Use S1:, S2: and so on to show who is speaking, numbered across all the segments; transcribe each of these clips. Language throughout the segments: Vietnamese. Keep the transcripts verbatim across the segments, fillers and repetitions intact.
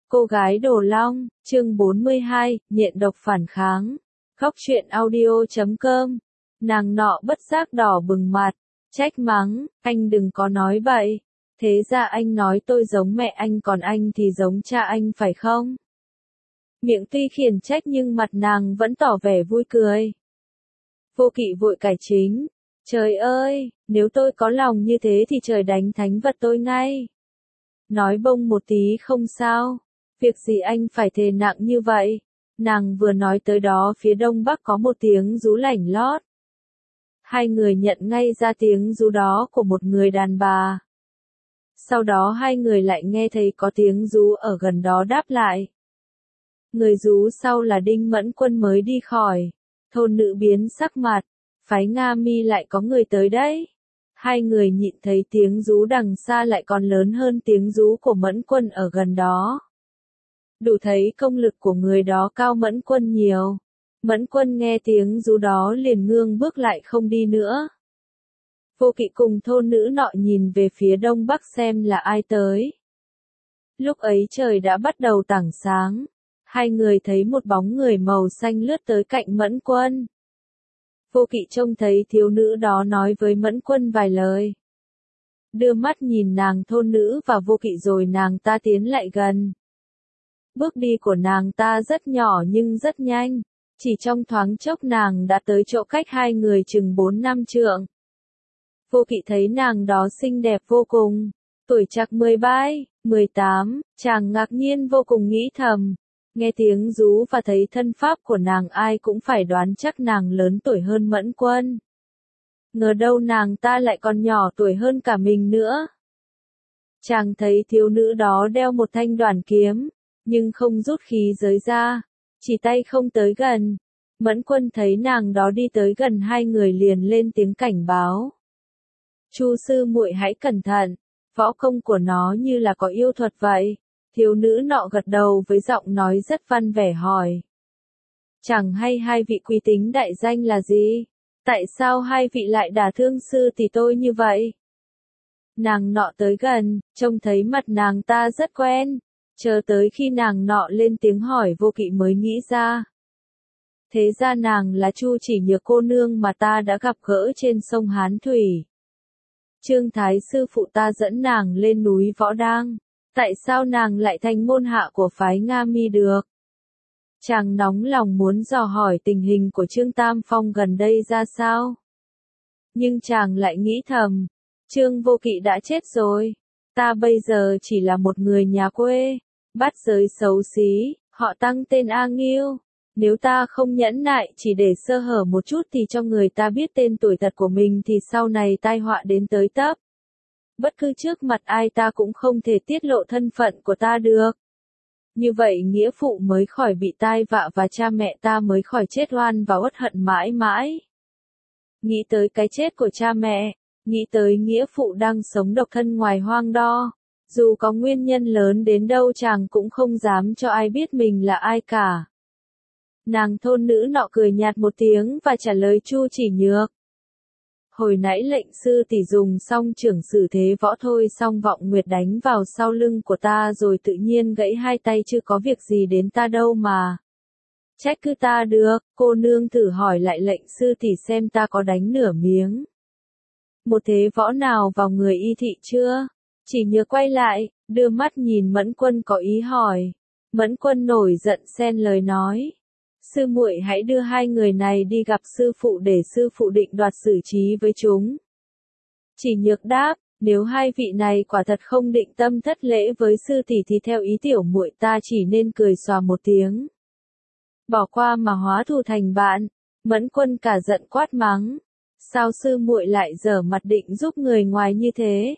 S1: Cô gái Đồ Long, chương bốn mươi hai, nghiện độc phản kháng. Khóc chuyện audio chấm com. Nàng nọ bất giác đỏ bừng mặt, trách mắng, anh đừng có nói bậy. Thế ra anh nói tôi giống mẹ anh còn anh thì giống cha anh phải không? Miệng tuy khiển trách nhưng mặt nàng vẫn tỏ vẻ vui cười. Vô Kỵ vội cải chính. Trời ơi, nếu tôi có lòng như thế thì trời đánh thánh vật tôi ngay. Nói bông một tí không sao. Việc gì anh phải thề nặng như vậy? Nàng vừa nói tới đó phía đông bắc có một tiếng rú lảnh lót. Hai người nhận ngay ra tiếng rú đó của một người đàn bà. Sau đó hai người lại nghe thấy có tiếng rú ở gần đó đáp lại. Người rú sau là Đinh Mẫn Quân mới đi khỏi. Thôn nữ biến sắc mặt. Phái Nga Mi lại có người tới đấy. Hai người nhịn thấy tiếng rú đằng xa lại còn lớn hơn tiếng rú của Mẫn Quân ở gần đó. Đủ thấy công lực của người đó cao Mẫn Quân nhiều. Mẫn Quân nghe tiếng rú đó liền ngương bước lại không đi nữa. Vô Kỵ cùng thôn nữ nọ nhìn về phía đông bắc xem là ai tới. Lúc ấy trời đã bắt đầu tảng sáng. Hai người thấy một bóng người màu xanh lướt tới cạnh Mẫn Quân. Vô Kỵ trông thấy thiếu nữ đó nói với Mẫn Quân vài lời. Đưa mắt nhìn nàng thôn nữ và Vô Kỵ rồi nàng ta tiến lại gần. Bước đi của nàng ta rất nhỏ nhưng rất nhanh. Chỉ trong thoáng chốc nàng đã tới chỗ cách hai người chừng bốn năm trượng. Vô Kỵ thấy nàng đó xinh đẹp vô cùng. Tuổi trạc mười ba, mười tám, chàng ngạc nhiên vô cùng nghĩ thầm. Nghe tiếng rú và thấy thân pháp của nàng ai cũng phải đoán chắc nàng lớn tuổi hơn Mẫn Quân. Ngờ đâu nàng ta lại còn nhỏ tuổi hơn cả mình nữa. Chàng thấy thiếu nữ đó đeo một thanh đoản kiếm, nhưng không rút khí giới ra, chỉ tay không tới gần. Mẫn Quân thấy nàng đó đi tới gần hai người liền lên tiếng cảnh báo. Chu sư muội hãy cẩn thận, võ công của nó như là có yêu thuật vậy. Thiếu nữ nọ gật đầu với giọng nói rất văn vẻ hỏi. Chẳng hay hai vị quý tính đại danh là gì? Tại sao hai vị lại đả thương sư tỷ tôi như vậy? Nàng nọ tới gần, trông thấy mặt nàng ta rất quen. Chờ tới khi nàng nọ lên tiếng hỏi Vô Kỵ mới nghĩ ra. Thế ra nàng là Chu Chỉ Nhược cô nương mà ta đã gặp gỡ trên sông Hán Thủy. Trương Thái sư phụ ta dẫn nàng lên núi Võ Đang. Tại sao nàng lại thành môn hạ của phái Nga Mi được? Chàng nóng lòng muốn dò hỏi tình hình của Trương Tam Phong gần đây ra sao? Nhưng chàng lại nghĩ thầm, Trương Vô Kỵ đã chết rồi. Ta bây giờ chỉ là một người nhà quê, bát giới xấu xí, họ Tăng tên A Nghiêu. Nếu ta không nhẫn nại chỉ để sơ hở một chút thì cho người ta biết tên tuổi thật của mình thì sau này tai họa đến tới tấp. Bất cứ trước mặt ai ta cũng không thể tiết lộ thân phận của ta được. Như vậy nghĩa phụ mới khỏi bị tai vạ và cha mẹ ta mới khỏi chết oan và uất hận mãi mãi. Nghĩ tới cái chết của cha mẹ, nghĩ tới nghĩa phụ đang sống độc thân ngoài hoang đo. Dù có nguyên nhân lớn đến đâu chàng cũng không dám cho ai biết mình là ai cả. Nàng thôn nữ nọ cười nhạt một tiếng và trả lời Chu Chỉ Nhược. Hồi nãy lệnh sư tỷ dùng xong trưởng sử thế võ thôi xong vọng nguyệt đánh vào sau lưng của ta rồi tự nhiên gãy hai tay chứ có việc gì đến ta đâu mà. Trách cứ ta được, cô nương thử hỏi lại lệnh sư tỷ xem ta có đánh nửa miếng. Một thế võ nào vào người y thị chưa? Chỉ Nhược quay lại, đưa mắt nhìn Mẫn Quân có ý hỏi. Mẫn Quân nổi giận xen lời nói. Sư muội hãy đưa hai người này đi gặp sư phụ để sư phụ định đoạt xử trí với chúng. Chỉ Nhược đáp, nếu hai vị này quả thật không định tâm thất lễ với sư tỷ thì theo ý tiểu muội ta chỉ nên cười xòa một tiếng. Bỏ qua mà hóa thù thành bạn. Mẫn Quân cả giận quát mắng. Sao sư muội lại dở mặt định giúp người ngoài như thế?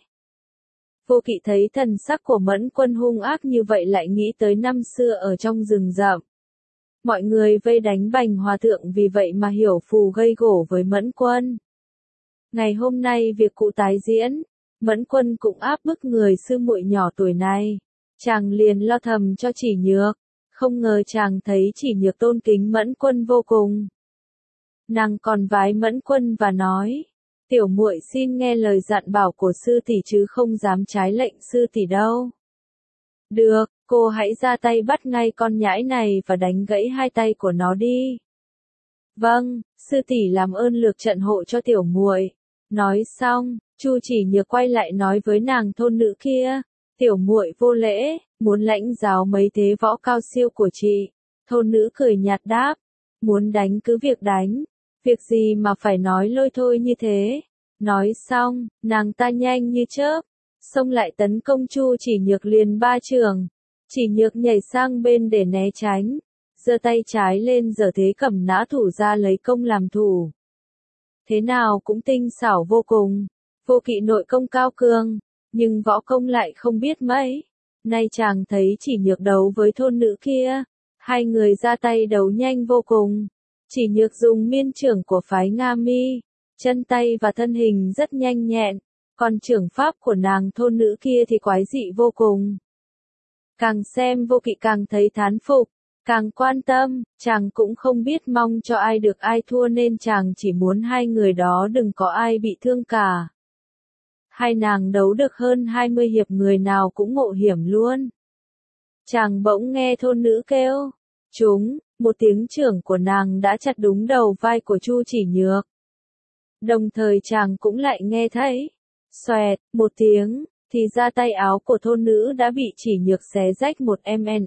S1: Vô Kỵ thấy thần sắc của Mẫn Quân hung ác như vậy lại nghĩ tới năm xưa ở trong rừng rậm. Mọi người vây đánh Bành Hòa Thượng vì vậy mà hiểu phù gây gổ với Mẫn Quân. Ngày hôm nay việc cụ tái diễn, Mẫn Quân cũng áp bức người sư muội nhỏ tuổi này. Chàng liền lo thầm cho Chỉ Nhược, không ngờ chàng thấy Chỉ Nhược tôn kính Mẫn Quân vô cùng. Nàng còn vái Mẫn Quân và nói, tiểu muội xin nghe lời dặn bảo của sư tỷ chứ không dám trái lệnh sư tỷ đâu. Được, cô hãy ra tay bắt ngay con nhãi này và đánh gãy hai tay của nó đi. Vâng, sư tỷ làm ơn lược trận hộ cho tiểu muội. Nói xong, Chu Chỉ Nhược quay lại nói với nàng thôn nữ kia, tiểu muội vô lễ, muốn lãnh giáo mấy thế võ cao siêu của chị. Thôn nữ cười nhạt đáp, muốn đánh cứ việc đánh, việc gì mà phải nói lôi thôi như thế. Nói xong, nàng ta nhanh như chớp, xông lại tấn công Chu Chỉ Nhược liền ba chưởng. Chỉ Nhược nhảy sang bên để né tránh, giơ tay trái lên giở thế cầm nã thủ ra lấy công làm thủ. Thế nào cũng tinh xảo vô cùng, Vô Kỵ nội công cao cường, nhưng võ công lại không biết mấy. Nay chàng thấy Chỉ Nhược đấu với thôn nữ kia, hai người ra tay đấu nhanh vô cùng. Chỉ Nhược dùng miên trưởng của phái Nga Mi, chân tay và thân hình rất nhanh nhẹn, còn trưởng pháp của nàng thôn nữ kia thì quái dị vô cùng. Càng xem Vô Kỵ càng thấy thán phục, càng quan tâm, chàng cũng không biết mong cho ai được ai thua nên chàng chỉ muốn hai người đó đừng có ai bị thương cả. Hai nàng đấu được hơn hai mươi hiệp người nào cũng ngộ hiểm luôn. Chàng bỗng nghe thôn nữ kêu, chúng, một tiếng trưởng của nàng đã chặt đúng đầu vai của Chu Chỉ Nhược. Đồng thời chàng cũng lại nghe thấy, xoẹt, một tiếng, thì ra tay áo của thôn nữ đã bị Chỉ Nhược xé rách một mét.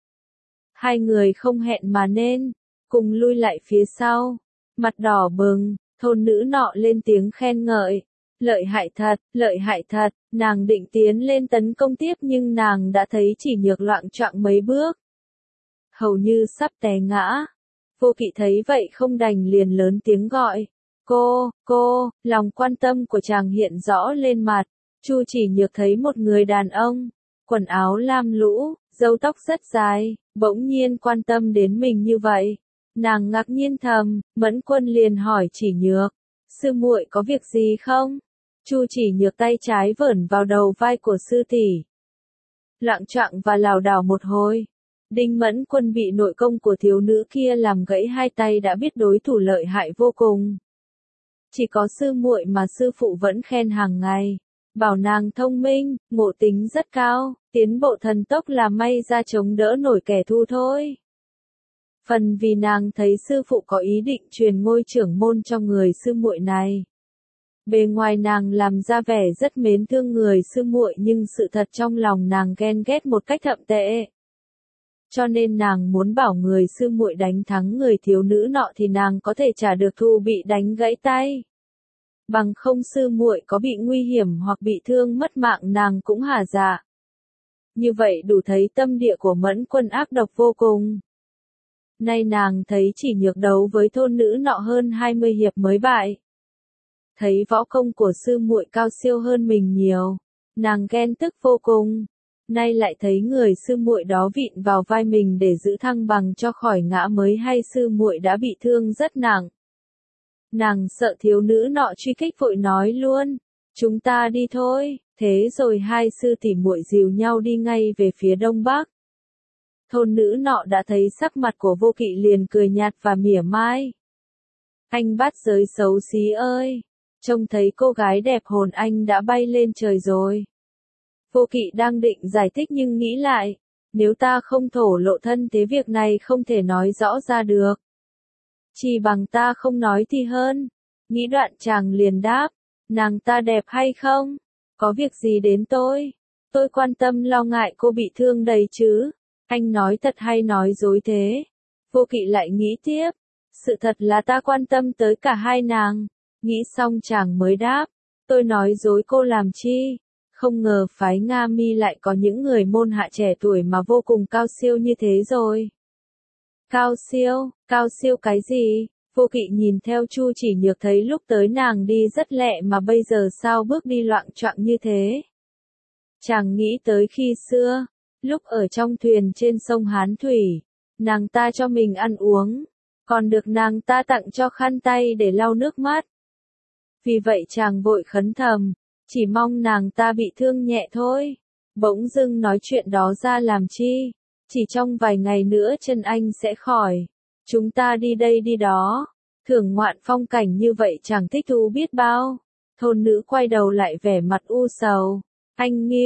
S1: Hai người không hẹn mà nên, cùng lui lại phía sau, mặt đỏ bừng, thôn nữ nọ lên tiếng khen ngợi. Lợi hại thật, lợi hại thật, nàng định tiến lên tấn công tiếp nhưng nàng đã thấy Chỉ Nhược loạng choạng mấy bước. Hầu như sắp té ngã. Vô Kỵ thấy vậy không đành liền lớn tiếng gọi. Cô, cô, lòng quan tâm của chàng hiện rõ lên mặt. Chu Chỉ Nhược thấy một người đàn ông, quần áo lam lũ, râu tóc rất dài, bỗng nhiên quan tâm đến mình như vậy. Nàng ngạc nhiên thầm, Mẫn Quân liền hỏi Chỉ Nhược, sư muội có việc gì không? Chu Chỉ Nhược tay trái vởn vào đầu vai của sư tỷ, loạng choạng và lảo đảo một hồi. Đinh Mẫn Quân bị nội công của thiếu nữ kia làm gãy hai tay đã biết đối thủ lợi hại vô cùng. Chỉ có sư muội mà sư phụ vẫn khen hàng ngày, bảo nàng thông minh, ngộ tính rất cao, tiến bộ thần tốc là may ra chống đỡ nổi kẻ thù thôi. Phần vì nàng thấy sư phụ có ý định truyền ngôi trưởng môn cho người sư muội này. Bề ngoài nàng làm ra vẻ rất mến thương người sư muội nhưng sự thật trong lòng nàng ghen ghét một cách thậm tệ. Cho nên nàng muốn bảo người sư muội đánh thắng người thiếu nữ nọ thì nàng có thể trả được thù bị đánh gãy tay. Bằng không sư muội có bị nguy hiểm hoặc bị thương mất mạng nàng cũng hả dạ. Như vậy đủ thấy tâm địa của Mẫn Quân ác độc vô cùng. Nay nàng thấy Chỉ Nhược đấu với thôn nữ nọ hơn hai mươi hiệp mới bại. Thấy võ công của sư muội cao siêu hơn mình nhiều, nàng ghen tức vô cùng. Nay lại thấy người sư muội đó vịn vào vai mình để giữ thăng bằng cho khỏi ngã mới hay sư muội đã bị thương rất nặng. Nàng sợ thiếu nữ nọ truy kích vội nói luôn, chúng ta đi thôi, thế rồi hai sư tỷ muội dìu nhau đi ngay về phía đông bắc. Thôn nữ nọ đã thấy sắc mặt của Vô Kỵ liền cười nhạt và mỉa mai. Anh bát giới xấu xí ơi, trông thấy cô gái đẹp hồn anh đã bay lên trời rồi. Vô Kỵ đang định giải thích nhưng nghĩ lại, nếu ta không thổ lộ thân thế việc này không thể nói rõ ra được. Chỉ bằng ta không nói thì hơn. Nghĩ đoạn chàng liền đáp, nàng ta đẹp hay không? Có việc gì đến tôi? Tôi quan tâm lo ngại cô bị thương đầy chứ. Anh nói thật hay nói dối thế? Vô Kỵ lại nghĩ tiếp, sự thật là ta quan tâm tới cả hai nàng. Nghĩ xong chàng mới đáp, tôi nói dối cô làm chi? Không ngờ phái Nga Mi lại có những người môn hạ trẻ tuổi mà vô cùng cao siêu như thế rồi. Cao siêu, cao siêu cái gì? Vô Kỵ nhìn theo Chu Chỉ Nhược thấy lúc tới nàng đi rất lẹ mà bây giờ sao bước đi loạng choạng như thế. Chàng nghĩ tới khi xưa, lúc ở trong thuyền trên sông Hán Thủy, nàng ta cho mình ăn uống, còn được nàng ta tặng cho khăn tay để lau nước mắt. Vì vậy chàng vội khấn thầm, chỉ mong nàng ta bị thương nhẹ thôi. Bỗng dưng nói chuyện đó ra làm chi? Chỉ trong vài ngày nữa chân anh sẽ khỏi. Chúng ta đi đây đi đó. Thưởng ngoạn phong cảnh như vậy chẳng thích thú biết bao. Thôn nữ quay đầu lại vẻ mặt u sầu. Anh Nghiêu,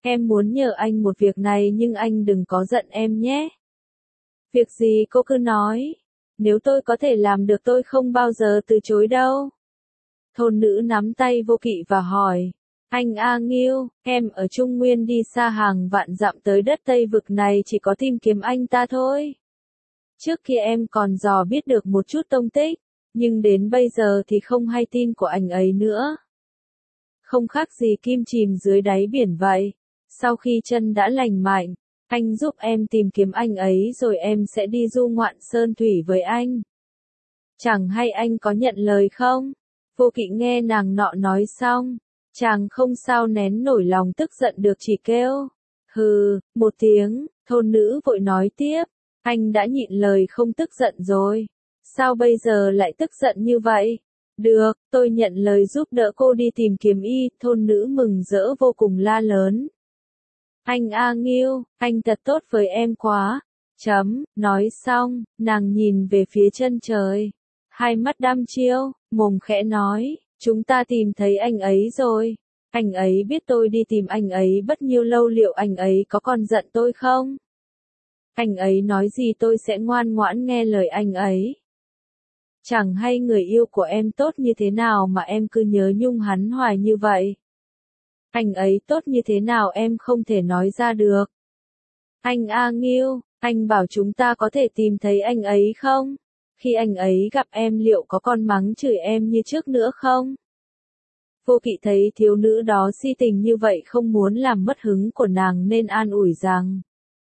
S1: Em muốn nhờ anh một việc này nhưng anh đừng có giận em nhé. Việc gì cô cứ nói. Nếu tôi có thể làm được tôi không bao giờ từ chối đâu. Thôn nữ nắm tay Vô Kỵ và hỏi. Anh A Nghiêu, em ở Trung Nguyên đi xa hàng vạn dặm tới đất Tây Vực này chỉ có tìm kiếm anh ta thôi. Trước kia em còn dò biết được một chút tông tích, nhưng đến bây giờ thì không hay tin của anh ấy nữa. Không khác gì kim chìm dưới đáy biển vậy. Sau khi chân đã lành mạnh, anh giúp em tìm kiếm anh ấy rồi em sẽ đi du ngoạn sơn thủy với anh. Chẳng hay anh có nhận lời không? Vô Kỵ nghe nàng nọ nói xong, chàng không sao nén nổi lòng tức giận được chỉ kêu. Hừ, một tiếng, thôn nữ vội nói tiếp. Anh đã nhịn lời không tức giận rồi. Sao bây giờ lại tức giận như vậy? Được, tôi nhận lời giúp đỡ cô đi tìm kiếm y, thôn nữ mừng rỡ vô cùng la lớn. Anh A Nghiêu, anh thật tốt với em quá. Chấm, nói xong, nàng nhìn về phía chân trời. Hai mắt đăm chiêu, mồm khẽ nói, chúng ta tìm thấy anh ấy rồi. Anh ấy biết tôi đi tìm anh ấy bất nhiêu lâu, liệu anh ấy có còn giận tôi không? Anh ấy nói gì tôi sẽ ngoan ngoãn nghe lời anh ấy. Chẳng hay người yêu của em tốt như thế nào mà em cứ nhớ nhung hắn hoài như vậy. Anh ấy tốt như thế nào em không thể nói ra được. Anh A Nghiêu, anh bảo chúng ta có thể tìm thấy anh ấy không? Khi anh ấy gặp em liệu có còn mắng chửi em như trước nữa không? Vô Kỵ thấy thiếu nữ đó si tình như vậy không muốn làm mất hứng của nàng nên an ủi rằng.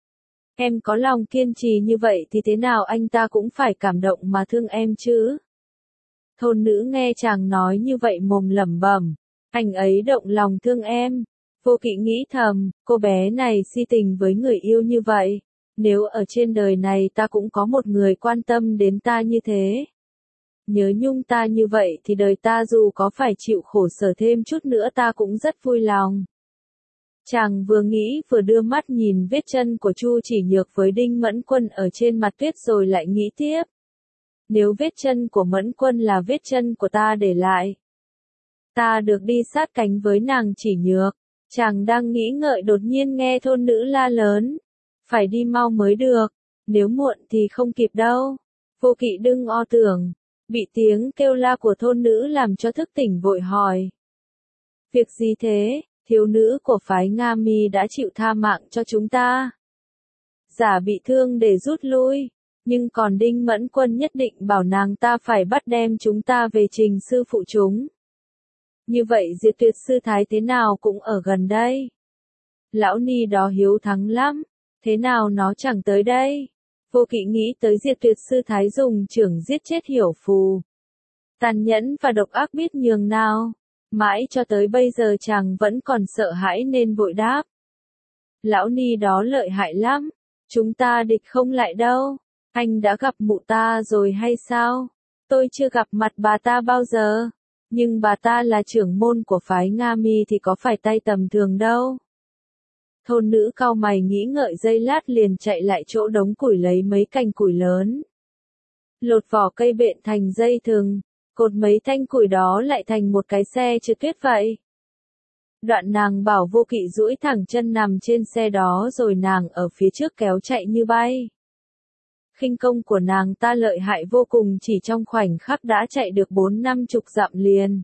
S1: Em có lòng kiên trì như vậy thì thế nào anh ta cũng phải cảm động mà thương em chứ. Thôn nữ nghe chàng nói như vậy mồm lẩm bẩm. Anh ấy động lòng thương em. Vô Kỵ nghĩ thầm, cô bé này si tình với người yêu như vậy. Nếu ở trên đời này ta cũng có một người quan tâm đến ta như thế. Nhớ nhung ta như vậy thì đời ta dù có phải chịu khổ sở thêm chút nữa ta cũng rất vui lòng. Chàng vừa nghĩ vừa đưa mắt nhìn vết chân của Chu Chỉ Nhược với Đinh Mẫn Quân ở trên mặt tuyết rồi lại nghĩ tiếp. Nếu vết chân của Mẫn Quân là vết chân của ta để lại, ta được đi sát cánh với nàng Chỉ Nhược. Chàng đang nghĩ ngợi đột nhiên nghe thôn nữ la lớn. Phải đi mau mới được, nếu muộn thì không kịp đâu. Vô Kỵ đừng o tưởng, bị tiếng kêu la của thôn nữ làm cho thức tỉnh vội hỏi. Việc gì thế? Thiếu nữ của phái Nga Mi đã chịu tha mạng cho chúng ta. Giả bị thương để rút lui, nhưng còn Đinh Mẫn Quân nhất định bảo nàng ta phải bắt đem chúng ta về trình sư phụ chúng. Như vậy Diệt Tuyệt Sư Thái thế nào cũng ở gần đây. Lão ni đó hiếu thắng lắm, thế nào nó chẳng tới đây. Vô Kỵ nghĩ tới Diệt Tuyệt Sư Thái dùng chưởng giết chết Hiểu Phù. Tàn nhẫn và độc ác biết nhường nào. Mãi cho tới bây giờ chàng vẫn còn sợ hãi nên vội đáp. Lão ni đó lợi hại lắm, chúng ta địch không lại đâu. Anh đã gặp mụ ta rồi hay sao? Tôi chưa gặp mặt bà ta bao giờ, nhưng bà ta là trưởng môn của phái Nga Mi thì có phải tay tầm thường đâu. Thôn nữ cau mày nghĩ ngợi giây lát liền chạy lại chỗ đống củi lấy mấy cành củi lớn. Lột vỏ cây bện thành dây thừng. Cột mấy thanh củi đó lại thành một cái xe trượt tuyết vậy. Đoạn nàng bảo Vô Kỵ duỗi thẳng chân nằm trên xe đó rồi nàng ở phía trước kéo chạy như bay. Khinh công của nàng ta lợi hại vô cùng, chỉ trong khoảnh khắc đã chạy được bốn năm chục dặm liền.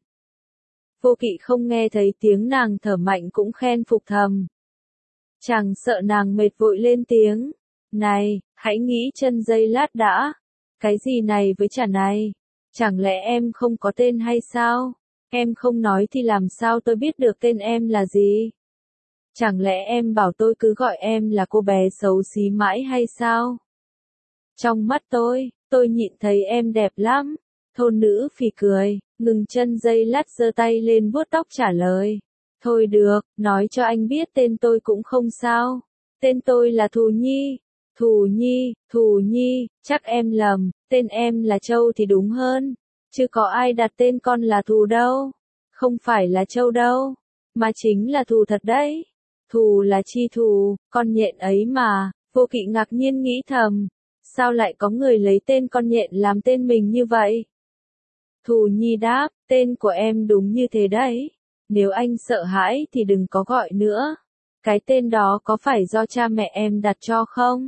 S1: Vô Kỵ không nghe thấy tiếng nàng thở mạnh cũng khen phục thầm. Chàng sợ nàng mệt vội lên tiếng. Này, hãy nghĩ chân giây lát đã. Cái gì này với chả này? Chẳng lẽ em không có tên hay sao? Em không nói thì làm sao tôi biết được tên em là gì? Chẳng lẽ em bảo tôi cứ gọi em là cô bé xấu xí mãi hay sao? Trong mắt tôi, tôi nhịn thấy em đẹp lắm. Thôn nữ phì cười, ngừng chân giây lát giơ tay lên vuốt tóc trả lời. Thôi được, nói cho anh biết tên tôi cũng không sao. Tên tôi là Thù Nhi. Thù Nhi, Thù Nhi, chắc em lầm, tên em là Châu thì đúng hơn. Chứ có ai đặt tên con là Thù đâu. Không phải là Châu đâu, mà chính là Thù thật đấy. Thù là chi thù, con nhện ấy mà. Vô Kỵ ngạc nhiên nghĩ thầm. Sao lại có người lấy tên con nhện làm tên mình như vậy? Thù Nhi đáp, tên của em đúng như thế đấy. Nếu anh sợ hãi thì đừng có gọi nữa. Cái tên đó có phải do cha mẹ em đặt cho không?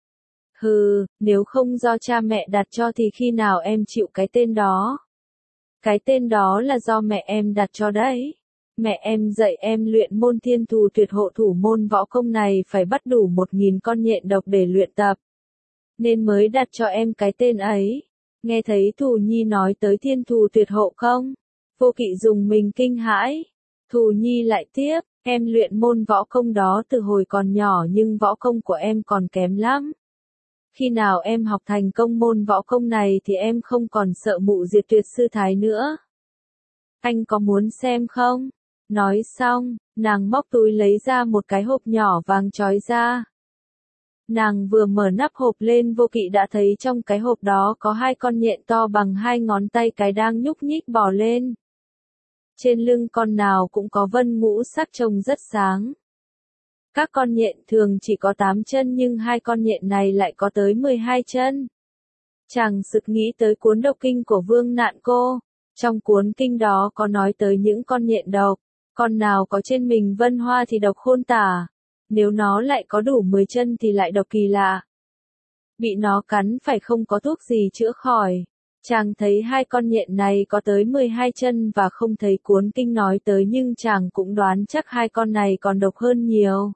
S1: Hừ, nếu không do cha mẹ đặt cho thì khi nào em chịu cái tên đó? Cái tên đó là do mẹ em đặt cho đấy. Mẹ em dạy em luyện môn thiên thù tuyệt hộ thủ môn võ công này phải bắt đủ một nghìn con nhện độc để luyện tập. Nên mới đặt cho em cái tên ấy. Nghe thấy Thù Nhi nói tới thiên thù tuyệt hộ không? Vô Kỵ dùng mình kinh hãi. Thù Nhi lại tiếp, em luyện môn võ công đó từ hồi còn nhỏ nhưng võ công của em còn kém lắm. Khi nào em học thành công môn võ công này thì em không còn sợ mụ diệt tuyệt sư thái nữa. Anh có muốn xem không? Nói xong, nàng móc túi lấy ra một cái hộp nhỏ vàng chói ra. Nàng vừa mở nắp hộp lên Vô Kỵ đã thấy trong cái hộp đó có hai con nhện to bằng hai ngón tay cái đang nhúc nhích bò lên. Trên lưng con nào cũng có vân ngũ sắc trông rất sáng. Các con nhện thường chỉ có tám chân nhưng hai con nhện này lại có tới mười hai chân. Chàng sực nghĩ tới cuốn độc kinh của Vương Nạn Cô. Trong cuốn kinh đó có nói tới những con nhện độc. Con nào có trên mình vân hoa thì độc khôn tả. Nếu nó lại có đủ mười chân thì lại độc kỳ lạ. Bị nó cắn phải không có thuốc gì chữa khỏi. Chàng thấy hai con nhện này có tới mười hai chân và không thấy cuốn kinh nói tới nhưng chàng cũng đoán chắc hai con này còn độc hơn nhiều.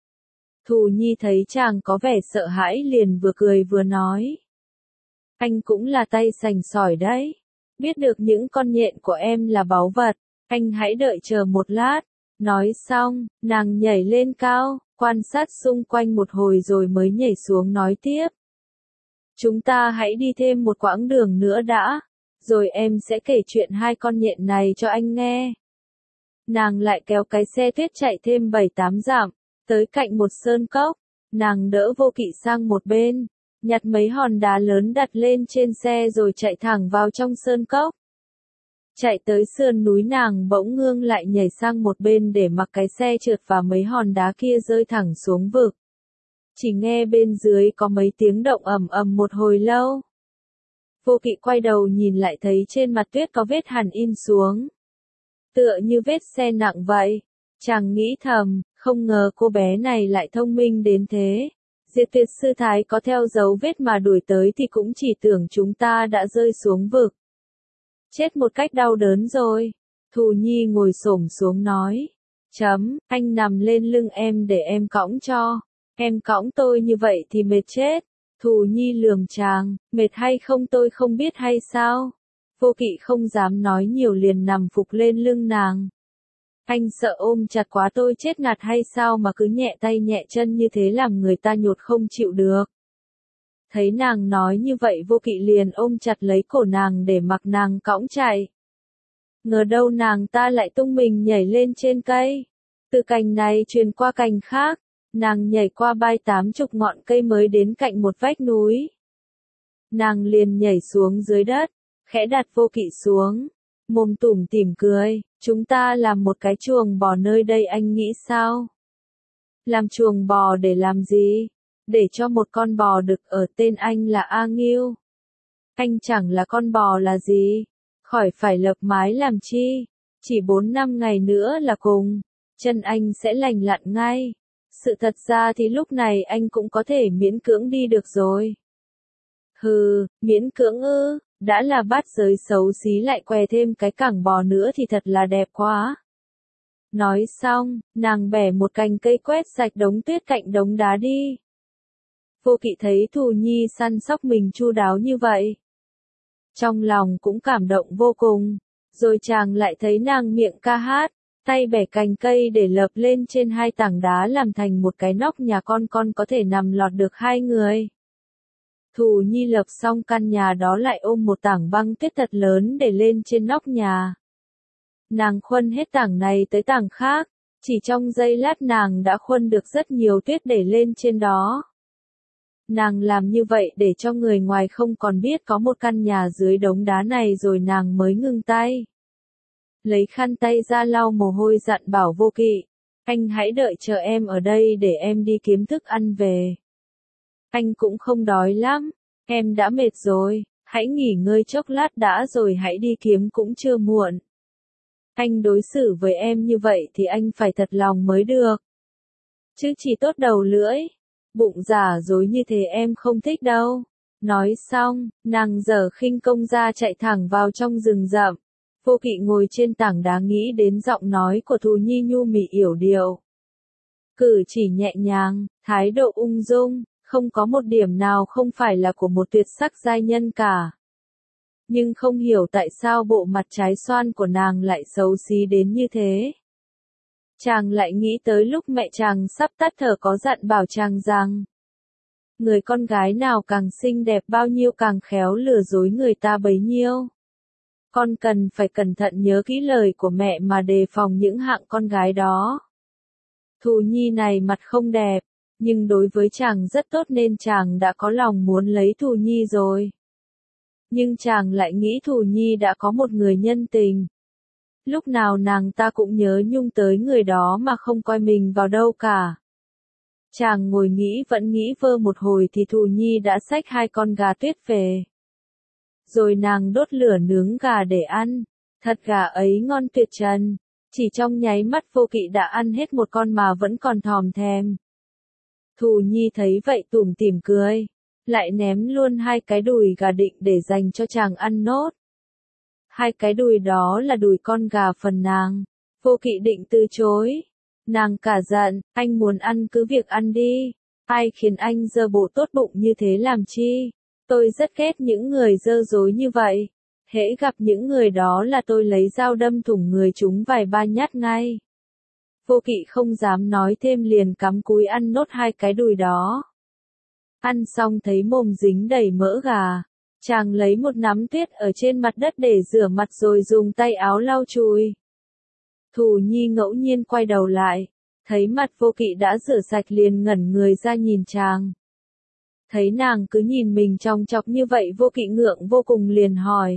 S1: Thù Nhi thấy chàng có vẻ sợ hãi liền vừa cười vừa nói. Anh cũng là tay sành sỏi đấy. Biết được những con nhện của em là báu vật, anh hãy đợi chờ một lát. Nói xong, nàng nhảy lên cao, quan sát xung quanh một hồi rồi mới nhảy xuống nói tiếp. Chúng ta hãy đi thêm một quãng đường nữa đã, rồi em sẽ kể chuyện hai con nhện này cho anh nghe. Nàng lại kéo cái xe tuyết chạy thêm bảy tám dặm, tới cạnh một sơn cốc, nàng đỡ Vô Kỵ sang một bên, nhặt mấy hòn đá lớn đặt lên trên xe rồi chạy thẳng vào trong sơn cốc. Chạy tới sườn núi nàng bỗng ngưng lại nhảy sang một bên để mặc cái xe trượt và mấy hòn đá kia rơi thẳng xuống vực. Chỉ nghe bên dưới có mấy tiếng động ầm ầm một hồi lâu. Vô Kỵ quay đầu nhìn lại thấy trên mặt tuyết có vết hằn in xuống. Tựa như vết xe nặng vậy. Chàng nghĩ thầm, không ngờ cô bé này lại thông minh đến thế. Diệt tuyệt sư thái có theo dấu vết mà đuổi tới thì cũng chỉ tưởng chúng ta đã rơi xuống vực. Chết một cách đau đớn rồi. Thù Nhi ngồi xổm xuống nói. Chấm, anh nằm lên lưng em để em cõng cho. Em cõng tôi như vậy thì mệt chết. Thù Nhi lườm chàng, mệt hay không tôi không biết hay sao. Vô Kỵ không dám nói nhiều liền nằm phục lên lưng nàng. Anh sợ ôm chặt quá tôi chết ngạt hay sao mà cứ nhẹ tay nhẹ chân như thế làm người ta nhột không chịu được. Thấy nàng nói như vậy Vô Kỵ liền ôm chặt lấy cổ nàng để mặc nàng cõng chạy. Ngờ đâu nàng ta lại tung mình nhảy lên trên cây. Từ cành này truyền qua cành khác, nàng nhảy qua bay tám chục ngọn cây mới đến cạnh một vách núi. Nàng liền nhảy xuống dưới đất, khẽ đặt Vô Kỵ xuống, mồm tủm tỉm cười, chúng ta làm một cái chuồng bò nơi đây anh nghĩ sao? Làm chuồng bò để làm gì? Để cho một con bò đực ở tên anh là A Nghiêu. Anh chẳng là con bò là gì? Khỏi phải lập mái làm chi? Chỉ bốn năm ngày nữa là cùng, chân anh sẽ lành lặn ngay. Sự thật ra thì lúc này anh cũng có thể miễn cưỡng đi được rồi. Hừ, miễn cưỡng ư, đã là bát giới xấu xí lại què thêm cái cẳng bò nữa thì thật là đẹp quá. Nói xong, nàng bẻ một cành cây quét sạch đống tuyết cạnh đống đá đi. Vô Kỵ thấy Thù Nhi săn sóc mình chu đáo như vậy. Trong lòng cũng cảm động vô cùng, rồi chàng lại thấy nàng miệng ca hát, tay bẻ cành cây để lợp lên trên hai tảng đá làm thành một cái nóc nhà con con có thể nằm lọt được hai người. Thù Nhi lợp xong căn nhà đó lại ôm một tảng băng tuyết thật lớn để lên trên nóc nhà. Nàng khuân hết tảng này tới tảng khác, chỉ trong giây lát nàng đã khuân được rất nhiều tuyết để lên trên đó. Nàng làm như vậy để cho người ngoài không còn biết có một căn nhà dưới đống đá này rồi nàng mới ngừng tay. Lấy khăn tay ra lau mồ hôi dặn bảo Vô Kỵ, anh hãy đợi chờ em ở đây để em đi kiếm thức ăn về. Anh cũng không đói lắm, em đã mệt rồi, hãy nghỉ ngơi chốc lát đã rồi hãy đi kiếm cũng chưa muộn. Anh đối xử với em như vậy thì anh phải thật lòng mới được. chứ chỉ tốt đầu lưỡi. Bụng giả dối như thế em không thích đâu. Nói xong, nàng giở khinh công ra chạy thẳng vào trong rừng rậm. Vô Kỵ ngồi trên tảng đá nghĩ đến giọng nói của Thù Nhi nhu mị yểu điệu. Cử chỉ nhẹ nhàng, thái độ ung dung, không có một điểm nào không phải là của một tuyệt sắc giai nhân cả. Nhưng không hiểu tại sao bộ mặt trái xoan của nàng lại xấu xí đến như thế. Chàng lại nghĩ tới lúc mẹ chàng sắp tắt thở có dặn bảo chàng rằng, người con gái nào càng xinh đẹp bao nhiêu càng khéo lừa dối người ta bấy nhiêu. Con cần phải cẩn thận nhớ kỹ lời của mẹ mà đề phòng những hạng con gái đó. Thù Nhi này mặt không đẹp, nhưng đối với chàng rất tốt nên chàng đã có lòng muốn lấy Thù Nhi rồi. Nhưng chàng lại nghĩ Thù Nhi đã có một người nhân tình. Lúc nào nàng ta cũng nhớ nhung tới người đó mà không coi mình vào đâu cả. Chàng ngồi nghĩ vẫn nghĩ vơ một hồi thì Thù Nhi đã xách hai con gà tuyết về. Rồi nàng đốt lửa nướng gà để ăn. Thật gà ấy ngon tuyệt trần. Chỉ trong nháy mắt Vô Kỵ đã ăn hết một con mà vẫn còn thòm thèm. Thù Nhi thấy vậy tủm tỉm cười. Lại ném luôn hai cái đùi gà định để dành cho chàng ăn nốt. Hai cái đùi đó là đùi con gà phần nàng. Vô Kỵ định từ chối. Nàng cả giận, anh muốn ăn cứ việc ăn đi. Ai khiến anh dơ bộ tốt bụng như thế làm chi? Tôi rất ghét những người dơ dối như vậy. Hễ gặp những người đó là tôi lấy dao đâm thủng người chúng vài ba nhát ngay. Vô Kỵ không dám nói thêm liền cắm cúi ăn nốt hai cái đùi đó. Ăn xong thấy mồm dính đầy mỡ gà. Chàng lấy một nắm tuyết ở trên mặt đất để rửa mặt rồi dùng tay áo lau chùi. Thù Nhi ngẫu nhiên quay đầu lại. Thấy mặt Vô Kỵ đã rửa sạch liền ngẩn người ra nhìn chàng. Thấy nàng cứ nhìn mình chòng chọc như vậy Vô Kỵ ngượng vô cùng liền hỏi.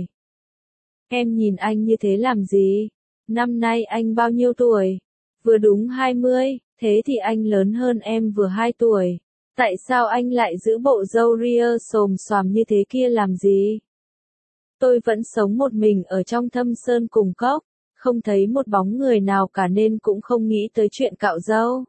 S1: Em nhìn anh như thế làm gì? Năm nay anh bao nhiêu tuổi? Vừa đúng hai mươi, thế thì anh lớn hơn em vừa hai tuổi. Tại sao anh lại giữ bộ râu ria xồm xoàm như thế kia làm gì? Tôi vẫn sống một mình ở trong thâm sơn cùng cốc, không thấy một bóng người nào cả nên cũng không nghĩ tới chuyện cạo râu.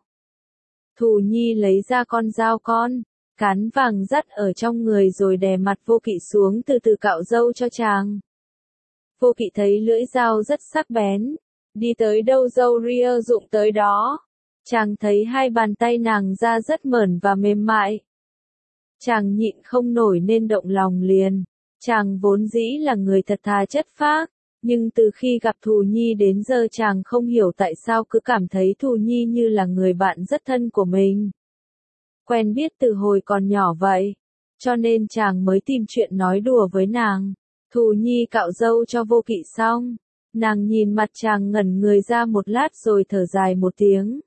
S1: Thù Nhi lấy ra con dao con, cán vàng dắt ở trong người rồi đè mặt Vô Kỵ xuống từ từ cạo râu cho chàng. Vô Kỵ thấy lưỡi dao rất sắc bén, đi tới đâu râu ria rụng tới đó. Chàng thấy hai bàn tay nàng ra rất mởn và mềm mại. Chàng nhịn không nổi nên động lòng liền. Chàng vốn dĩ là người thật thà chất phác, nhưng từ khi gặp Thù Nhi đến giờ chàng không hiểu tại sao cứ cảm thấy Thù Nhi như là người bạn rất thân của mình. Quen biết từ hồi còn nhỏ vậy, cho nên chàng mới tìm chuyện nói đùa với nàng. Thù Nhi cạo râu cho Vô Kỵ xong, nàng nhìn mặt chàng ngẩn người ra một lát rồi thở dài một tiếng.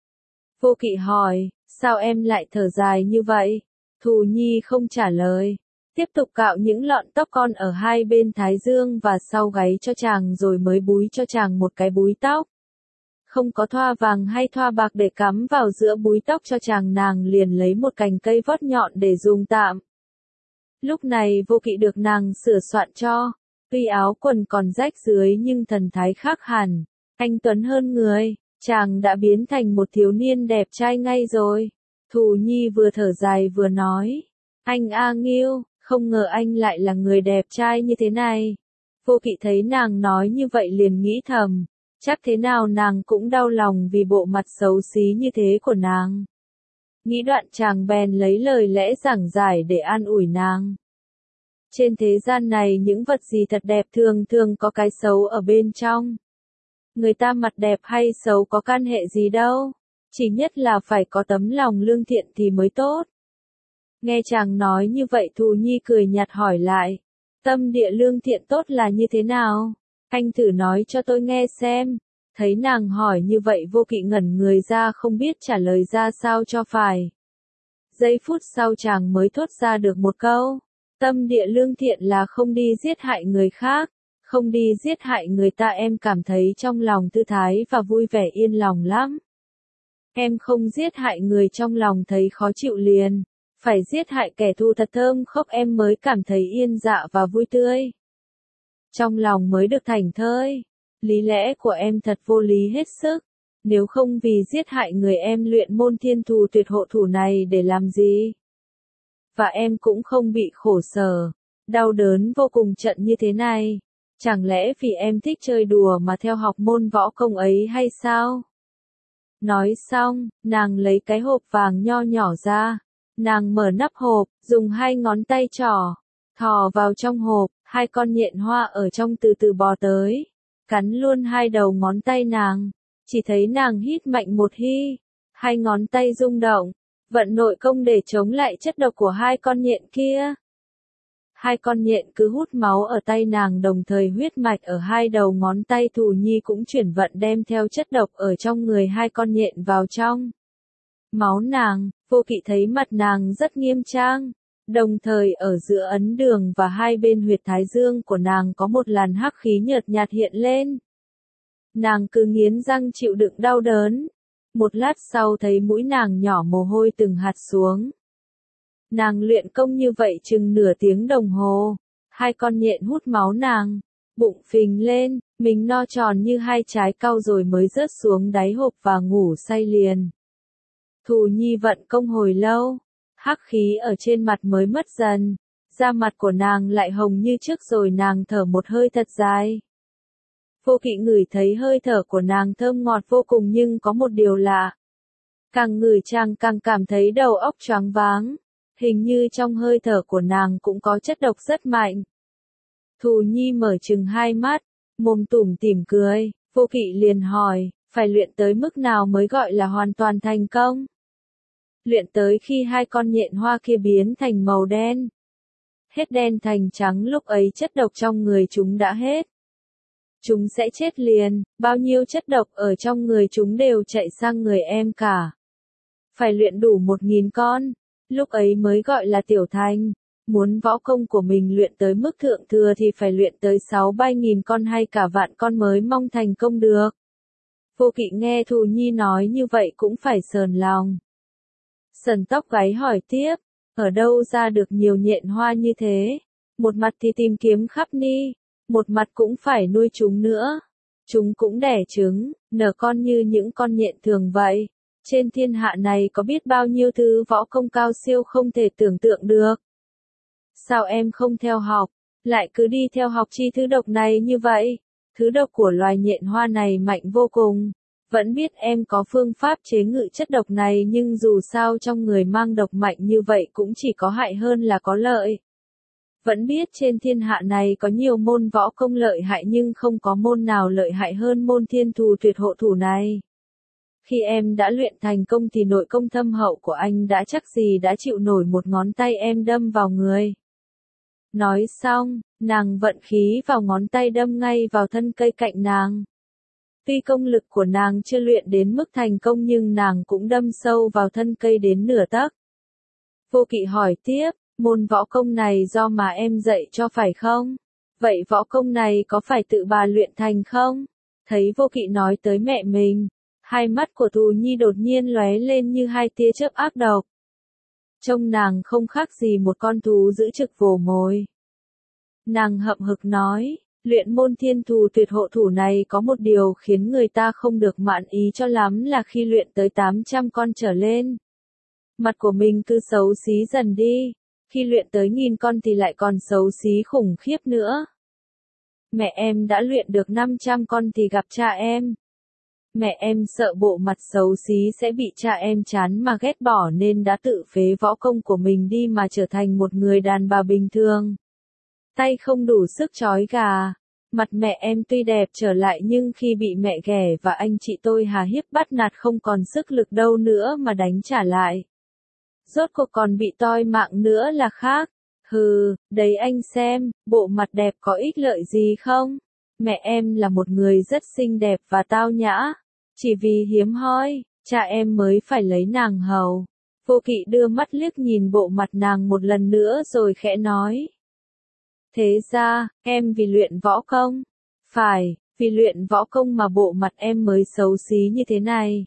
S1: Vô Kỵ hỏi, sao em lại thở dài như vậy? Thù Nhi không trả lời, tiếp tục cạo những lọn tóc con ở hai bên thái dương và sau gáy cho chàng rồi mới búi cho chàng một cái búi tóc. Không có thoa vàng hay thoa bạc để cắm vào giữa búi tóc cho chàng, nàng liền lấy một cành cây vót nhọn để dùng tạm. Lúc này Vô Kỵ được nàng sửa soạn cho, tuy áo quần còn rách dưới nhưng thần thái khác hẳn, anh tuấn hơn người, chàng đã biến thành một thiếu niên đẹp trai ngay rồi. Thù Nhi vừa thở dài vừa nói, anh A Nghiêu, không ngờ anh lại là người đẹp trai như thế này. Vô Kỵ thấy nàng nói như vậy liền nghĩ thầm, chắc thế nào nàng cũng đau lòng vì bộ mặt xấu xí như thế của nàng. Nghĩ đoạn chàng bèn lấy lời lẽ giảng giải để an ủi nàng. Trên thế gian này những vật gì thật đẹp thường thường có cái xấu ở bên trong. Người ta mặt đẹp hay xấu có can hệ gì đâu, chỉ nhất là phải có tấm lòng lương thiện thì mới tốt. Nghe chàng nói như vậy Thù Nhi cười nhạt hỏi lại, tâm địa lương thiện tốt là như thế nào? Anh thử nói cho tôi nghe xem. Thấy nàng hỏi như vậy Vô Kỵ ngẩn người ra không biết trả lời ra sao cho phải. Giây phút sau chàng mới thốt ra được một câu, tâm địa lương thiện là không đi giết hại người khác, không đi giết hại người ta, em cảm thấy trong lòng thư thái và vui vẻ yên lòng lắm. Em không giết hại người trong lòng thấy khó chịu liền, phải giết hại kẻ thù thật thơm khóc em mới cảm thấy yên dạ và vui tươi. Trong lòng mới được thảnh thơi, lý lẽ của em thật vô lý hết sức. nếu không vì giết hại người em luyện môn thiên thù tuyệt hộ thủ này để làm gì? Và em cũng không bị khổ sở, đau đớn vô cùng trận như thế này. Chẳng lẽ vì em thích chơi đùa mà theo học môn võ công ấy hay sao? Nói xong, nàng lấy cái hộp vàng nho nhỏ ra. Nàng mở nắp hộp, dùng hai ngón tay trỏ, thò vào trong hộp, hai con nhện hoa ở trong từ từ bò tới, cắn luôn hai đầu ngón tay nàng. Chỉ thấy nàng hít mạnh một hi, hai ngón tay rung động, vận nội công để chống lại chất độc của hai con nhện kia. Hai con nhện cứ hút máu ở tay nàng, đồng thời huyết mạch ở hai đầu ngón tay Thù Nhi cũng chuyển vận đem theo chất độc ở trong người hai con nhện vào trong máu nàng. Vô Kỵ thấy mặt nàng rất nghiêm trang, đồng thời ở giữa ấn đường và hai bên huyệt thái dương của nàng có một làn hắc khí nhợt nhạt hiện lên. Nàng cứ nghiến răng chịu đựng đau đớn. Một lát sau thấy mũi nàng nhỏ mồ hôi từng hạt xuống. Nàng luyện công như vậy chừng nửa tiếng đồng hồ, hai con nhện hút máu nàng, bụng phình lên, mình no tròn như hai trái cau rồi mới rớt xuống đáy hộp và ngủ say liền. Thù Nhi vận công hồi lâu, hắc khí ở trên mặt mới mất dần, da mặt của nàng lại hồng như trước rồi nàng thở một hơi thật dài. Vô Kỵ ngửi thấy hơi thở của nàng thơm ngọt vô cùng nhưng có một điều lạ. Càng ngửi chàng càng cảm thấy đầu óc choáng váng, hình như trong hơi thở của nàng cũng có chất độc rất mạnh. Thù Nhi mở trừng hai mắt, mồm tủm tỉm cười, Vô Kỵ liền hỏi, phải luyện tới mức nào mới gọi là hoàn toàn thành công? Luyện tới khi hai con nhện hoa kia biến thành màu đen. Hết đen thành trắng, lúc ấy chất độc trong người chúng đã hết. Chúng sẽ chết liền, bao nhiêu chất độc ở trong người chúng đều chạy sang người em cả. Phải luyện đủ một nghìn con, lúc ấy mới gọi là tiểu thành. Muốn võ công của mình luyện tới mức thượng thừa thì phải luyện tới sáu bảy nghìn con hay cả vạn con mới mong thành công được. Vô Kỵ nghe Thù Nhi nói như vậy cũng phải sờn lòng. Sần tóc gáy hỏi tiếp, ở đâu ra được nhiều nhện hoa như thế? Một mặt thì tìm kiếm khắp ni, một mặt cũng phải nuôi chúng nữa. Chúng cũng đẻ trứng, nở con như những con nhện thường vậy. Trên thiên hạ này có biết bao nhiêu thứ võ công cao siêu không thể tưởng tượng được. Sao em không theo học, lại cứ đi theo học chi thứ độc này như vậy? Thứ độc của loài nhện hoa này mạnh vô cùng. Vẫn biết em có phương pháp chế ngự chất độc này nhưng dù sao trong người mang độc mạnh như vậy cũng chỉ có hại hơn là có lợi. Vẫn biết trên thiên hạ này có nhiều môn võ công lợi hại nhưng không có môn nào lợi hại hơn môn thiên thù tuyệt hộ thủ này. Khi em đã luyện thành công thì nội công thâm hậu của anh đã chắc gì đã chịu nổi một ngón tay em đâm vào người. Nói xong, nàng vận khí vào ngón tay đâm ngay vào thân cây cạnh nàng. Tuy công lực của nàng chưa luyện đến mức thành công nhưng nàng cũng đâm sâu vào thân cây đến nửa tấc. Vô Kỵ hỏi tiếp, môn võ công này do mà em dạy cho phải không? Vậy võ công này có phải tự bà luyện thành không? Thấy Vô Kỵ nói tới mẹ mình, hai mắt của Thù Nhi đột nhiên lóe lên như hai tia chớp ác độc. Trông nàng không khác gì một con thú giữ trực vồ mồi. Nàng hậm hực nói, luyện môn thiên thù tuyệt hộ thủ này có một điều khiến người ta không được mãn ý cho lắm là khi luyện tới tám trăm con trở lên. Mặt của mình cứ xấu xí dần đi, khi luyện tới nghìn con thì lại còn xấu xí khủng khiếp nữa. Mẹ em đã luyện được năm trăm con thì gặp cha em. Mẹ em sợ bộ mặt xấu xí sẽ bị cha em chán mà ghét bỏ nên đã tự phế võ công của mình đi mà trở thành một người đàn bà bình thường. Tay không đủ sức trói gà. Mặt mẹ em tuy đẹp trở lại nhưng khi bị mẹ ghẻ và anh chị tôi hà hiếp bắt nạt không còn sức lực đâu nữa mà đánh trả lại. Rốt cuộc còn bị toi mạng nữa là khác. Hừ, đấy anh xem, bộ mặt đẹp có ích lợi gì không? Mẹ em là một người rất xinh đẹp và tao nhã. Chỉ vì hiếm hoi, cha em mới phải lấy nàng hầu. Vô Kỵ đưa mắt liếc nhìn bộ mặt nàng một lần nữa rồi khẽ nói. Thế ra, em vì luyện võ công. Phải, vì luyện võ công mà bộ mặt em mới xấu xí như thế này.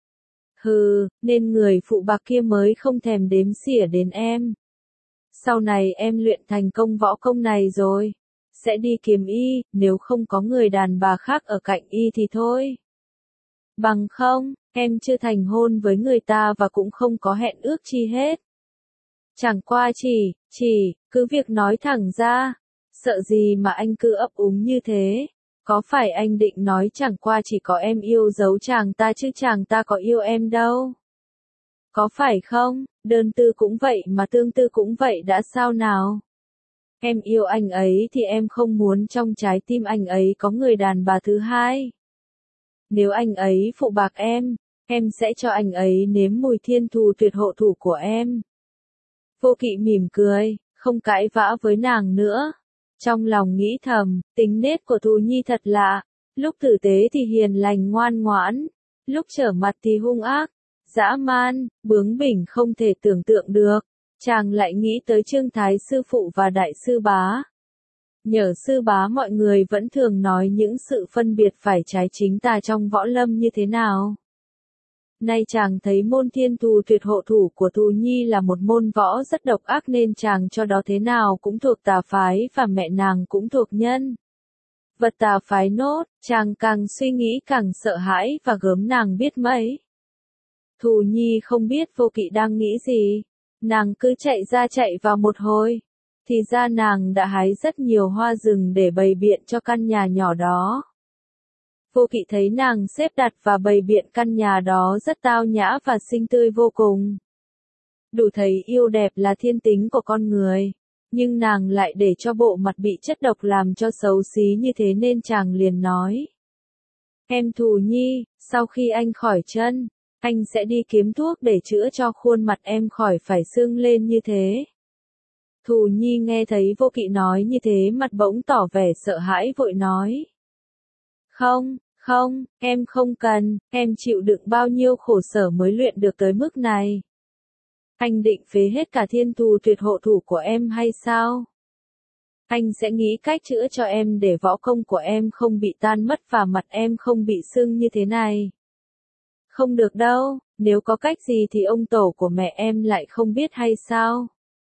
S1: Hừ, nên người phụ bạc kia mới không thèm đếm xỉa đến em. Sau này em luyện thành công võ công này rồi, sẽ đi kiếm y, nếu không có người đàn bà khác ở cạnh y thì thôi. Bằng không, em chưa thành hôn với người ta và cũng không có hẹn ước chi hết. Chẳng qua chỉ, chỉ, cứ việc nói thẳng ra. Sợ gì mà anh cứ ấp úng như thế? Có phải anh định nói chẳng qua chỉ có em yêu dấu chàng ta chứ chàng ta có yêu em đâu? Có phải không? Đơn tư cũng vậy mà tương tư cũng vậy đã sao nào? Em yêu anh ấy thì em không muốn trong trái tim anh ấy có người đàn bà thứ hai. Nếu anh ấy phụ bạc em, em sẽ cho anh ấy nếm mùi thiên thù tuyệt hộ thủ của em. Vô Kỵ mỉm cười, không cãi vã với nàng nữa. Trong lòng nghĩ thầm, tính nết của Thù Nhi thật lạ, lúc tử tế thì hiền lành ngoan ngoãn, lúc trở mặt thì hung ác, dã man, bướng bỉnh không thể tưởng tượng được. Chàng lại nghĩ tới Trương Thái sư phụ và Đại sư bá. Nhờ sư bá mọi người vẫn thường nói những sự phân biệt phải trái chính tà trong võ lâm như thế nào. Nay chàng thấy môn thiên thù tuyệt hộ thủ của Thù Nhi là một môn võ rất độc ác nên chàng cho đó thế nào cũng thuộc tà phái và mẹ nàng cũng thuộc nhân vật tà phái nốt, chàng càng suy nghĩ càng sợ hãi và gớm nàng biết mấy. Thù Nhi không biết Vô Kỵ đang nghĩ gì, nàng cứ chạy ra chạy vào một hồi, thì ra nàng đã hái rất nhiều hoa rừng để bày biện cho căn nhà nhỏ đó. Vô Kỵ thấy nàng xếp đặt và bày biện căn nhà đó rất tao nhã và xinh tươi vô cùng. Đủ thấy yêu đẹp là thiên tính của con người, nhưng nàng lại để cho bộ mặt bị chất độc làm cho xấu xí như thế nên chàng liền nói. Em Thù Nhi, sau khi anh khỏi chân, anh sẽ đi kiếm thuốc để chữa cho khuôn mặt em khỏi phải sưng lên như thế. Thù Nhi nghe thấy Vô Kỵ nói như thế mặt bỗng tỏ vẻ sợ hãi vội nói. Không, không, em không cần, em chịu đựng bao nhiêu khổ sở mới luyện được tới mức này. Anh định phế hết cả thiên thù tuyệt hộ thủ của em hay sao? Anh sẽ nghĩ cách chữa cho em để võ công của em không bị tan mất và mặt em không bị sưng như thế này. Không được đâu, nếu có cách gì thì ông tổ của mẹ em lại không biết hay sao?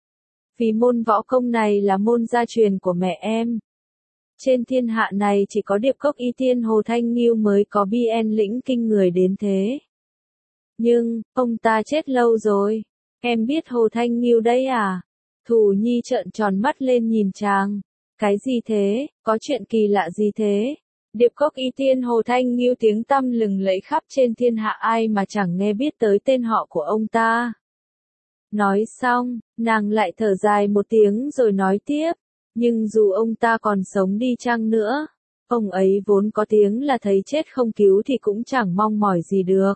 S1: Vì môn võ công này là môn gia truyền của mẹ em. Trên thiên hạ này chỉ có Điệp Cốc Y Tiên Hồ Thanh Nghiêu mới có bi en lĩnh kinh người đến thế. Nhưng, ông ta chết lâu rồi. Em biết Hồ Thanh Nghiêu đấy à? Thù Nhi trợn tròn mắt lên nhìn chàng. Cái gì thế? Có chuyện kỳ lạ gì thế? Điệp Cốc Y Tiên Hồ Thanh Nghiêu tiếng tăm lừng lẫy khắp trên thiên hạ ai mà chẳng nghe biết tới tên họ của ông ta. Nói xong, nàng lại thở dài một tiếng rồi nói tiếp. Nhưng dù ông ta còn sống đi chăng nữa, ông ấy vốn có tiếng là thấy chết không cứu thì cũng chẳng mong mỏi gì được.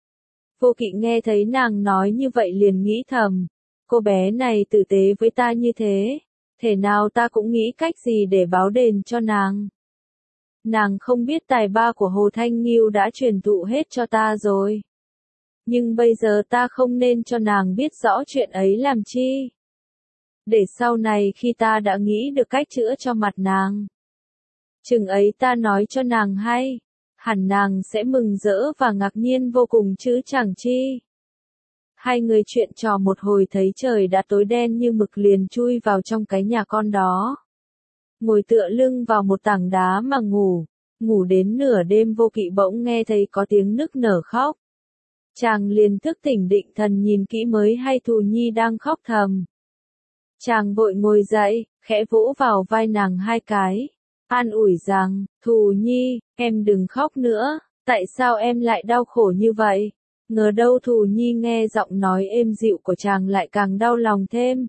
S1: Vô Kỵ nghe thấy nàng nói như vậy liền nghĩ thầm, cô bé này tử tế với ta như thế, thể nào ta cũng nghĩ cách gì để báo đền cho nàng. Nàng không biết tài ba của Hồ Thanh Nghiêu đã truyền thụ hết cho ta rồi. Nhưng bây giờ ta không nên cho nàng biết rõ chuyện ấy làm chi. Để sau này khi ta đã nghĩ được cách chữa cho mặt nàng, chừng ấy ta nói cho nàng hay, hẳn nàng sẽ mừng rỡ và ngạc nhiên vô cùng chứ chẳng chi. Hai người chuyện trò một hồi thấy trời đã tối đen như mực liền chui vào trong cái nhà con đó. Ngồi tựa lưng vào một tảng đá mà ngủ, ngủ đến nửa đêm Vô Kỵ bỗng nghe thấy có tiếng nức nở khóc. Chàng liền thức tỉnh định thần nhìn kỹ mới hay Thù Nhi đang khóc thầm. Chàng vội ngồi dậy, khẽ vỗ vào vai nàng hai cái, an ủi rằng, Thù Nhi, em đừng khóc nữa, tại sao em lại đau khổ như vậy? Ngờ đâu Thù Nhi nghe giọng nói êm dịu của chàng lại càng đau lòng thêm.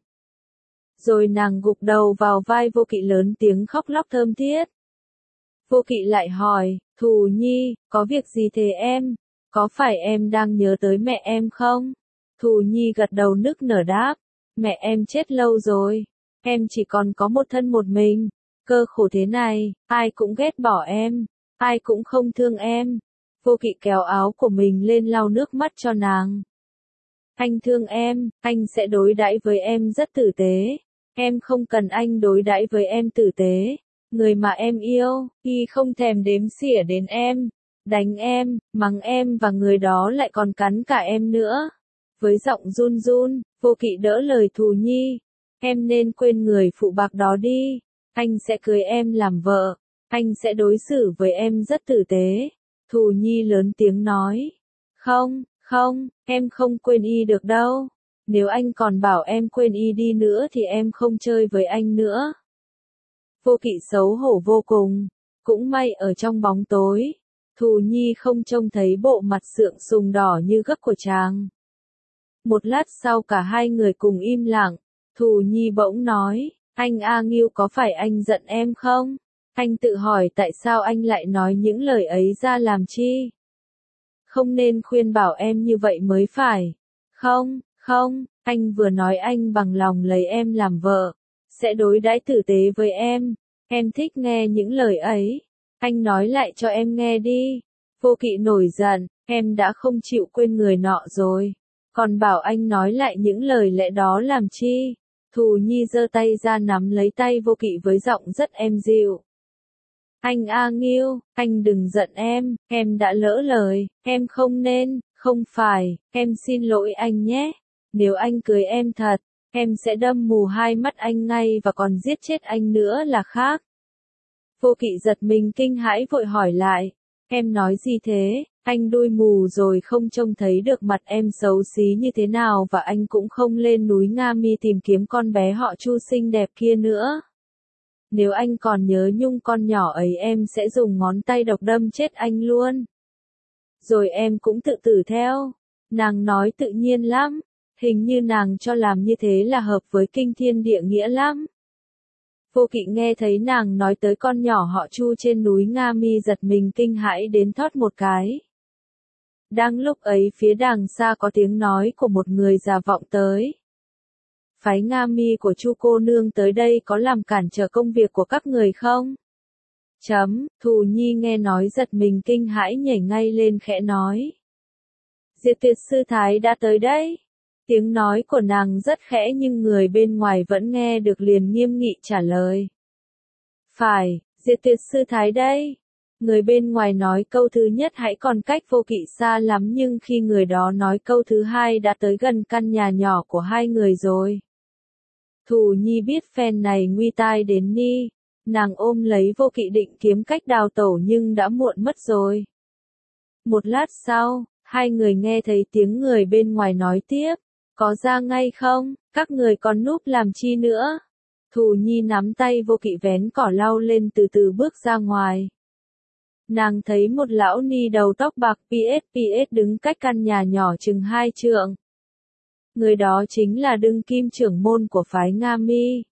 S1: Rồi nàng gục đầu vào vai Vô Kỵ lớn tiếng khóc lóc thơm thiết. Vô Kỵ lại hỏi, Thù Nhi, có việc gì thế em? Có phải em đang nhớ tới mẹ em không? Thù Nhi gật đầu nức nở đáp. Mẹ em chết lâu rồi, em chỉ còn có một thân một mình, cơ khổ thế này, ai cũng ghét bỏ em, ai cũng không thương em. Vô Kỵ kéo áo của mình lên lau nước mắt cho nàng. Anh thương em, anh sẽ đối đãi với em rất tử tế, em không cần anh đối đãi với em tử tế. Người mà em yêu, y không thèm đếm xỉa đến em, đánh em, mắng em và người đó lại còn cắn cả em nữa. Với giọng run run, Vô Kỵ đỡ lời Thù Nhi. Em nên quên người phụ bạc đó đi. Anh sẽ cưới em làm vợ. Anh sẽ đối xử với em rất tử tế. Thù Nhi lớn tiếng nói. Không, không, em không quên y được đâu. Nếu anh còn bảo em quên y đi nữa thì em không chơi với anh nữa. Vô Kỵ xấu hổ vô cùng. Cũng may ở trong bóng tối, Thù Nhi không trông thấy bộ mặt sượng sùng đỏ như gấc của chàng. Một lát sau cả hai người cùng im lặng, Thù Nhi bỗng nói, anh A Ngưu có phải anh giận em không? Anh tự hỏi tại sao anh lại nói những lời ấy ra làm chi? Không nên khuyên bảo em như vậy mới phải. Không, không, anh vừa nói anh bằng lòng lấy em làm vợ, sẽ đối đãi tử tế với em. Em thích nghe những lời ấy. Anh nói lại cho em nghe đi. Vô Kỵ nổi giận, em đã không chịu quên người nọ rồi. Còn bảo anh nói lại những lời lẽ đó làm chi? Thù Nhi giơ tay ra nắm lấy tay Vô Kỵ với giọng rất êm dịu. Anh A Ngưu, anh đừng giận em, em đã lỡ lời, em không nên, không phải, em xin lỗi anh nhé. Nếu anh cưới em thật, em sẽ đâm mù hai mắt anh ngay và còn giết chết anh nữa là khác. Vô Kỵ giật mình kinh hãi vội hỏi lại, em nói gì thế, anh đuôi mù rồi không trông thấy được mặt em xấu xí như thế nào và anh cũng không lên núi Nga Mi tìm kiếm con bé họ Chu xinh đẹp kia nữa. Nếu anh còn nhớ nhung con nhỏ ấy em sẽ dùng ngón tay độc đâm chết anh luôn. Rồi em cũng tự tử theo. Nàng nói tự nhiên lắm, hình như nàng cho làm như thế là hợp với kinh thiên địa nghĩa lắm. Vô Kỵ nghe thấy nàng nói tới con nhỏ họ Chu trên núi Nga Mi giật mình kinh hãi đến thót một cái. Đang lúc ấy phía đằng xa có tiếng nói của một người già vọng tới. Phái Nga Mi của Chu cô nương tới đây có làm cản trở công việc của các người không? Chấm, Thù Nhi nghe nói giật mình kinh hãi nhảy ngay lên khẽ nói. Diệt Tuyệt sư thái đã tới đây. Tiếng nói của nàng rất khẽ nhưng người bên ngoài vẫn nghe được liền nghiêm nghị trả lời. Phải, Diệt Tuyệt sư thái đây. Người bên ngoài nói câu thứ nhất hãy còn cách Vô Kỵ xa lắm nhưng khi người đó nói câu thứ hai đã tới gần căn nhà nhỏ của hai người rồi. Thù Nhi biết phen này nguy tai đến ni, nàng ôm lấy Vô Kỵ định kiếm cách đào tẩu nhưng đã muộn mất rồi. Một lát sau, hai người nghe thấy tiếng người bên ngoài nói tiếp, có ra ngay không, các người còn núp làm chi nữa. Thù Nhi nắm tay Vô Kỵ vén cỏ lau lên từ từ bước ra ngoài. Nàng thấy một lão ni đầu tóc bạc ps ps đứng cách căn nhà nhỏ chừng hai trượng. Người đó chính là Đương Kim trưởng môn của phái Nga Mi.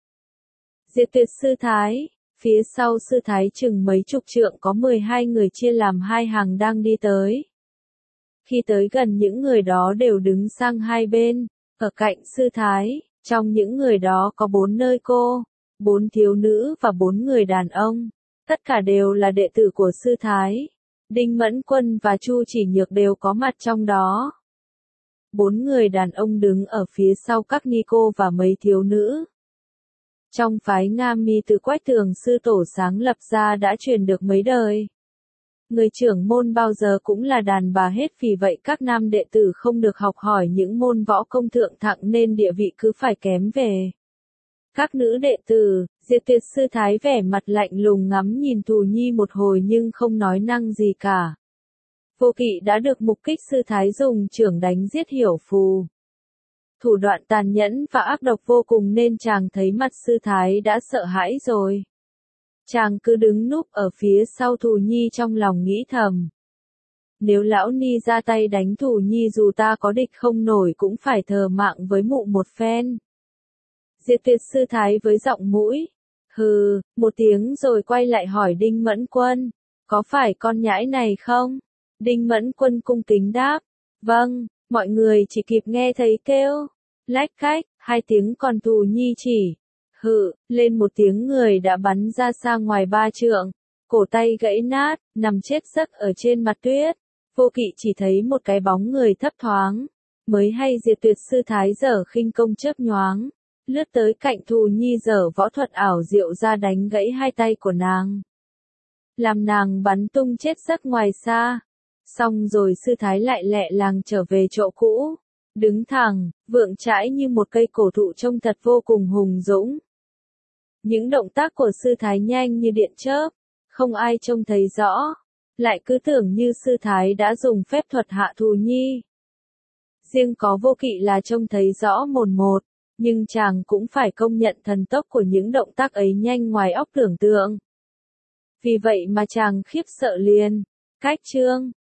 S1: Diệt Tuyệt sư thái, phía sau sư thái chừng mấy chục trượng có mười hai người chia làm hai hàng đang đi tới. Khi tới gần những người đó đều đứng sang hai bên, ở cạnh sư thái, trong những người đó có bốn nơi cô, bốn thiếu nữ và bốn người đàn ông. Tất cả đều là đệ tử của sư thái. Đinh Mẫn Quân và Chu Chỉ Nhược đều có mặt trong đó. Bốn người đàn ông đứng ở phía sau các ni cô và mấy thiếu nữ. Trong phái Nga Mi từ Quách Tường sư tổ sáng lập ra đã truyền được mấy đời. Người trưởng môn bao giờ cũng là đàn bà hết vì vậy các nam đệ tử không được học hỏi những môn võ công thượng thặng nên địa vị cứ phải kém về. Các nữ đệ tử, Diệt Tuyệt sư thái vẻ mặt lạnh lùng ngắm nhìn Thù Nhi một hồi nhưng không nói năng gì cả. Vô Kỵ đã được mục kích sư thái dùng chưởng đánh giết Hiểu Phù. Thủ đoạn tàn nhẫn và ác độc vô cùng nên chàng thấy mặt sư thái đã sợ hãi rồi. Chàng cứ đứng núp ở phía sau Thù Nhi trong lòng nghĩ thầm. Nếu lão ni ra tay đánh Thù Nhi dù ta có địch không nổi cũng phải thờ mạng với mụ một phen. Diệt Tuyệt sư thái với giọng mũi. Hừ, một tiếng rồi quay lại hỏi Đinh Mẫn Quân. Có phải con nhãi này không? Đinh Mẫn Quân cung kính đáp. Vâng, mọi người chỉ kịp nghe thấy kêu. Lách cách, hai tiếng còn Thù Nhi chỉ. Hự, lên một tiếng người đã bắn ra xa ngoài ba trượng. Cổ tay gãy nát, nằm chết giấc ở trên mặt tuyết. Vô Kỵ chỉ thấy một cái bóng người thấp thoáng. Mới hay Diệt Tuyệt sư thái dở khinh công chớp nhoáng. Lướt tới cạnh Thù Nhi dở võ thuật ảo diệu ra đánh gãy hai tay của nàng. Làm nàng bắn tung chết giấc ngoài xa. Xong rồi sư thái lại lẹ làng trở về chỗ cũ. Đứng thẳng, vượng chãi như một cây cổ thụ trông thật vô cùng hùng dũng. Những động tác của sư thái nhanh như điện chớp. Không ai trông thấy rõ. lại cứ tưởng như sư thái đã dùng phép thuật hạ thù nhi. Riêng có Vô Kỵ là trông thấy rõ mồn một, nhưng chàng cũng phải công nhận thần tốc của những động tác ấy nhanh ngoài óc tưởng tượng. Vì vậy mà chàng khiếp sợ liền. Cách chương